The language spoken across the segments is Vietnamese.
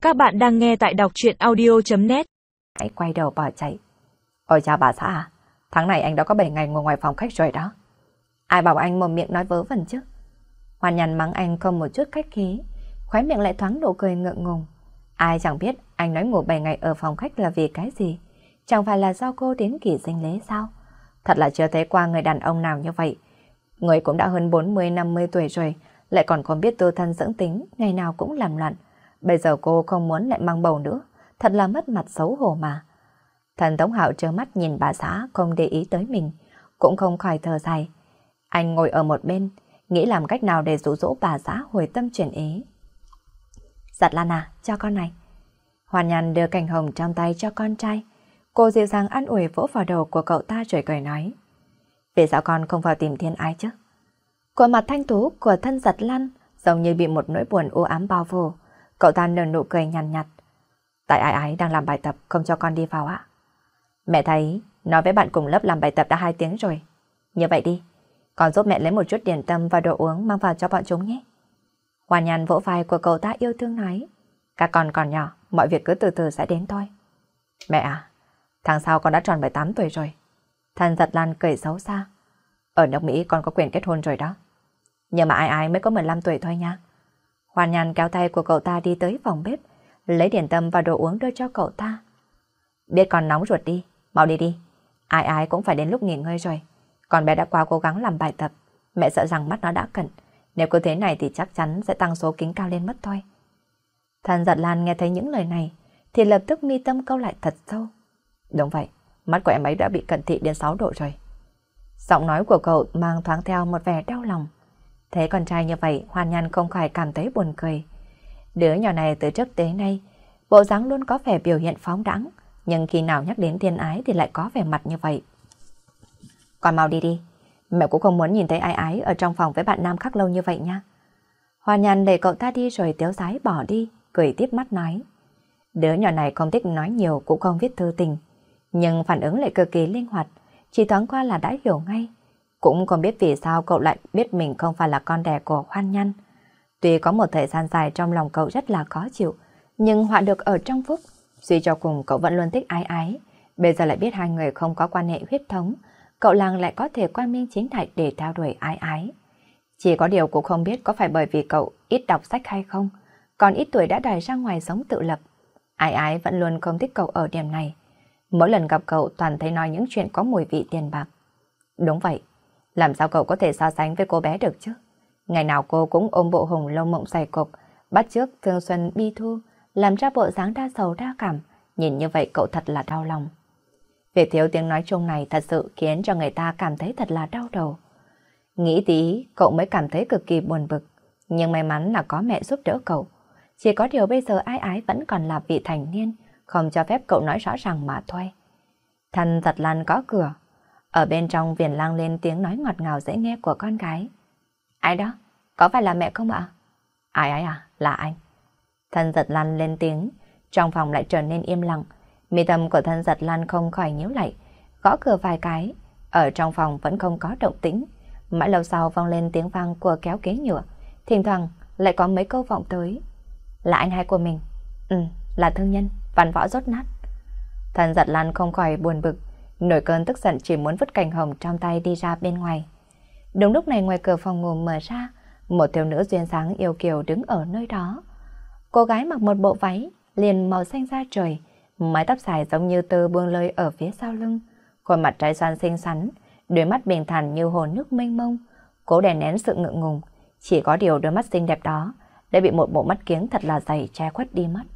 Các bạn đang nghe tại đọc truyện audio.net. Hãy quay đầu bỏ chạy. Ôi chào bà xã à, tháng này anh đã có 7 ngày ngồi ngoài phòng khách rồi đó. Ai bảo anh mồm miệng nói vớ vẩn chứ. Hoàn Nhàn mắng anh không một chút khách khí, khóe miệng lại thoáng nụ cười ngượng ngùng. Ai chẳng biết anh nói ngủ 7 ngày ở phòng khách là vì cái gì. Chẳng phải là do cô đến kỳ sinh lễ sao? Thật là chưa thấy qua người đàn ông nào như vậy. Người cũng đã hơn 40-50 tuổi rồi, lại còn không biết tu thân dưỡng tính, ngày nào cũng làm loạn. Bây giờ cô không muốn lại mang bầu nữa, thật là mất mặt xấu hổ mà. Thần Tống Hạo trơ mắt nhìn bà xã không để ý tới mình, cũng không khỏi thở dài. Anh ngồi ở một bên, nghĩ làm cách nào để dụ dỗ bà xã hồi tâm chuyển ý. Giật Lan à, cho con này. Hoàn Nhàn đưa cành hồng trong tay cho con trai. Cô dịu dàng an ủi vỗ vào đầu của cậu ta rồi cười nói. Vì sao con không vào tìm thiên ái chứ? Khuôn mặt thanh tú của thân Giật Lan giống như bị một nỗi buồn u ám bao phủ. Cậu ta nở nụ cười nhàn nhạt. Tại Ái Ái đang làm bài tập không cho con đi vào ạ. Mẹ thấy nói với bạn cùng lớp làm bài tập đã 2 tiếng rồi. Như vậy đi, con giúp mẹ lấy một chút điểm tâm và đồ uống mang vào cho bọn chúng nhé. Hoàn Nhàn vỗ vai của cậu ta yêu thương nói. Các con còn nhỏ, mọi việc cứ từ từ sẽ đến thôi. Mẹ à, tháng sau con đã tròn 18 tuổi rồi. Thần Giật Lan cười xấu xa. Ở nước Mỹ con có quyền kết hôn rồi đó. Nhưng mà Ái Ái mới có 15 tuổi thôi nha. Hoàn Nhàn kéo tay của cậu ta đi tới phòng bếp, lấy điểm tâm và đồ uống đưa cho cậu ta. Biết con nóng ruột đi, mau đi đi. Ái Ái cũng phải đến lúc nghỉ ngơi rồi. Con bé đã quá cố gắng làm bài tập, mẹ sợ rằng mắt nó đã cận. Nếu cứ thế này thì chắc chắn sẽ tăng số kính cao lên mất thôi. Thần Giật Lan nghe thấy những lời này thì lập tức mi tâm câu lại thật sâu. Đúng vậy, mắt của em ấy đã bị cận thị đến 6 độ rồi. Giọng nói của cậu mang thoáng theo một vẻ đau lòng. Thấy con trai như vậy, Hoàn Nhàn không khỏi cảm thấy buồn cười. Đứa nhỏ này từ trước tới nay, bộ dáng luôn có vẻ biểu hiện phóng đãng, nhưng khi nào nhắc đến thiên ái thì lại có vẻ mặt như vậy. Con mau đi đi, mẹ cũng không muốn nhìn thấy Ái Ái ở trong phòng với bạn nam khác lâu như vậy nha. Hoàn Nhàn để cậu ta đi rồi tiếu sái bỏ đi, cười tiếp mắt nói. Đứa nhỏ này không thích nói nhiều cũng không viết thư tình, nhưng phản ứng lại cực kỳ linh hoạt, chỉ thoáng qua là đã hiểu ngay. Cũng không biết vì sao cậu lại biết mình không phải là con đẻ của Hoàn Nhàn. Tuy có một thời gian dài trong lòng cậu rất là khó chịu, nhưng họa được ở trong phúc. Suy cho cùng cậu vẫn luôn thích Ái Ái. Bây giờ lại biết hai người không có quan hệ huyết thống, cậu làng lại có thể quang minh chính đại để theo đuổi Ái Ái. Chỉ có điều cũng không biết có phải bởi vì cậu ít đọc sách hay không, còn ít tuổi đã đòi ra ngoài sống tự lập. Ái Ái vẫn luôn không thích cậu ở điểm này. Mỗi lần gặp cậu toàn thấy nói những chuyện có mùi vị tiền bạc. Đúng vậy, làm sao cậu có thể so sánh với cô bé được chứ? Ngày nào cô cũng ôm bộ hồng lâu mộng dày cộp, bắt chước Thương Xuân bi thu, làm ra bộ dáng đa sầu đa cảm. Nhìn như vậy cậu thật là đau lòng. Việc thiếu tiếng nói chung này thật sự khiến cho người ta cảm thấy thật là đau đầu. Nghĩ tí, cậu mới cảm thấy cực kỳ buồn bực. Nhưng may mắn là có mẹ giúp đỡ cậu. Chỉ có điều bây giờ Ái Ái vẫn còn là vị thành niên, không cho phép cậu nói rõ ràng mà thôi. Thần Giật Lan có cửa. Ở bên trong viền lang lên tiếng nói ngọt ngào dễ nghe của con gái. Ai đó? Có phải là mẹ không ạ? Ái Ái à, là anh. Thân Giật Lan lên tiếng, trong phòng lại trở nên im lặng. Mi tâm của Thân Giật Lan không khỏi nhíu lại, gõ cửa vài cái. Ở trong phòng vẫn không có động tĩnh. Mãi lâu sau vang lên tiếng vang của kéo ghế nhựa, thỉnh thoảng lại có mấy câu vọng tới. Là anh hai của mình. Là thương nhân, văn võ rốt nát. Thân Giật Lan không khỏi buồn bực, nổi cơn tức giận chỉ muốn vứt cành hồng trong tay đi ra bên ngoài. Đúng lúc này ngoài cửa phòng ngủ mở ra, một thiếu nữ duyên dáng yêu kiều đứng ở nơi đó. Cô gái mặc một bộ váy liền màu xanh da trời, mái tóc dài giống như tơ buông lơi ở phía sau lưng, khuôn mặt trái xoan xinh xắn, đôi mắt bình thản như hồ nước mênh mông, cố đè nén sự ngượng ngùng. Chỉ có điều đôi mắt xinh đẹp đó đã bị một bộ mắt kiếng thật là dày che khuất đi mất.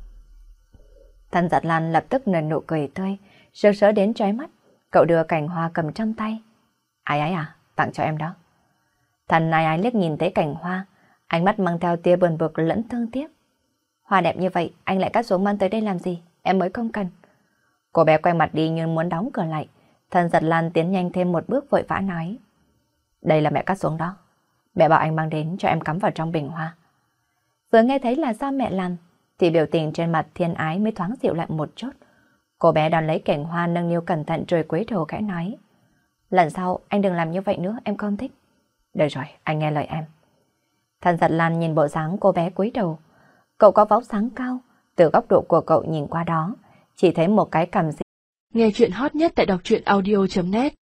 Thân Giật Lan lập tức nở nụ cười tươi, rực rỡ đến chói mắt. Cậu đưa cành hoa cầm trong tay. Ái Ái à, tặng cho em đó. Thần Ái Ái liếc nhìn thấy cành hoa, ánh mắt mang theo tia buồn bực lẫn thương tiếc. Hoa đẹp như vậy, anh lại cắt xuống mang tới đây làm gì? Em mới không cần. Cô bé quay mặt đi như muốn đóng cửa lại. Thần Giật Lan tiến nhanh thêm một bước vội vã nói. Đây là mẹ cắt xuống đó. Mẹ bảo anh mang đến cho em cắm vào trong bình hoa. Vừa nghe thấy là do mẹ làm, thì biểu tình trên mặt Thiên Ái mới thoáng dịu lại một chút. Cô bé đón lấy cành hoa nâng niu cẩn thận rồi cúi đầu khẽ nói. Lần sau anh đừng làm như vậy nữa, em không thích. Được rồi, anh nghe lời em. Thần Giật Lan nhìn bộ dáng cô bé cúi đầu. Cậu có vóc dáng cao, Từ góc độ của cậu nhìn qua đó, chỉ thấy một cái cằm xinh. Nghe chuyện hot nhất tại đọc truyện audio.net